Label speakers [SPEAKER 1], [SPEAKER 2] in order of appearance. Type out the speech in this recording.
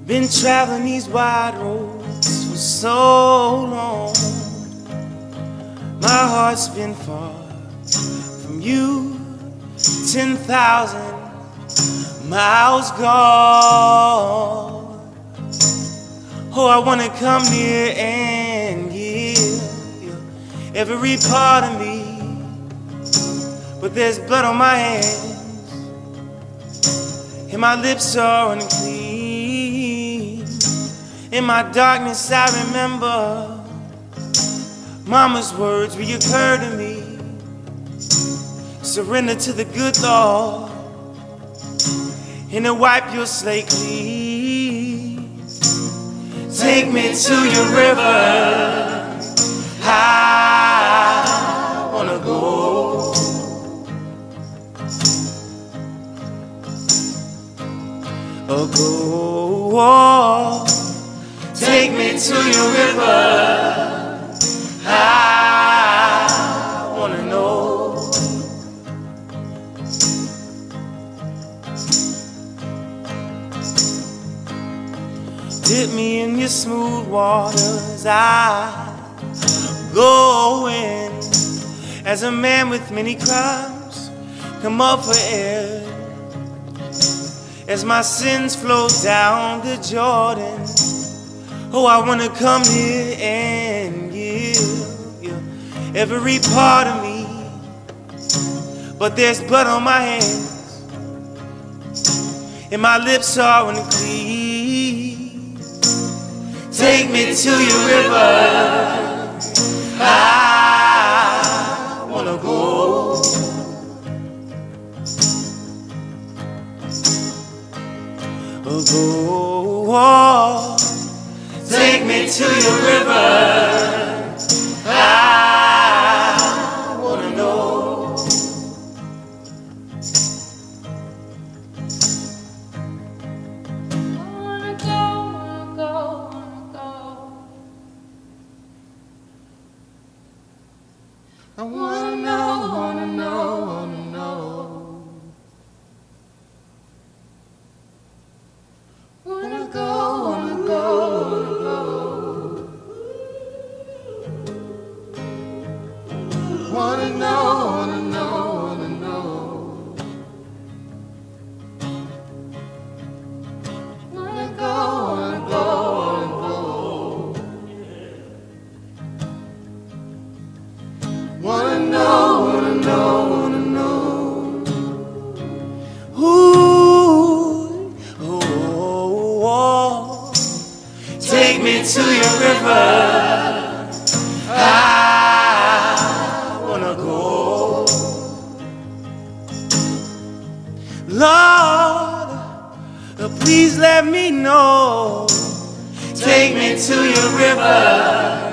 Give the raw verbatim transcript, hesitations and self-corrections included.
[SPEAKER 1] Been traveling these wide roads for so long. My heart's been far from you, ten thousand miles gone. Oh, I wanna come near and give you every part of me, but there's blood on my hands and my lips are unclean. In my darkness I remember Mama's words reoccur to me. Surrender to the good Lord and to wipe your slate clean. Take me to your river, I wanna go. Oh, go, oh. Take me to your river, I wanna know. Dip me in your smooth waters, I go in. As a man with many crimes, come up for air. As my sins flow down the Jordan, oh, I wanna come here and give you every part of me, but there's blood on my hands and my lips are unclean. Take me to your river, I wanna go. Oh, go, oh. Take me to your river, I wanna know.
[SPEAKER 2] I wanna go, wanna go, wanna go. I wanna know, wanna know, wanna know. Wanna go, wanna go, wanna go. Wanna know, wanna know, wanna know. Wanna go, wanna go, wanna go. Wanna know, wanna know, wanna know.
[SPEAKER 1] Ooh, oh, oh, oh. Take me to your river, I wanna go. Lord, please let me know. Take me to your river,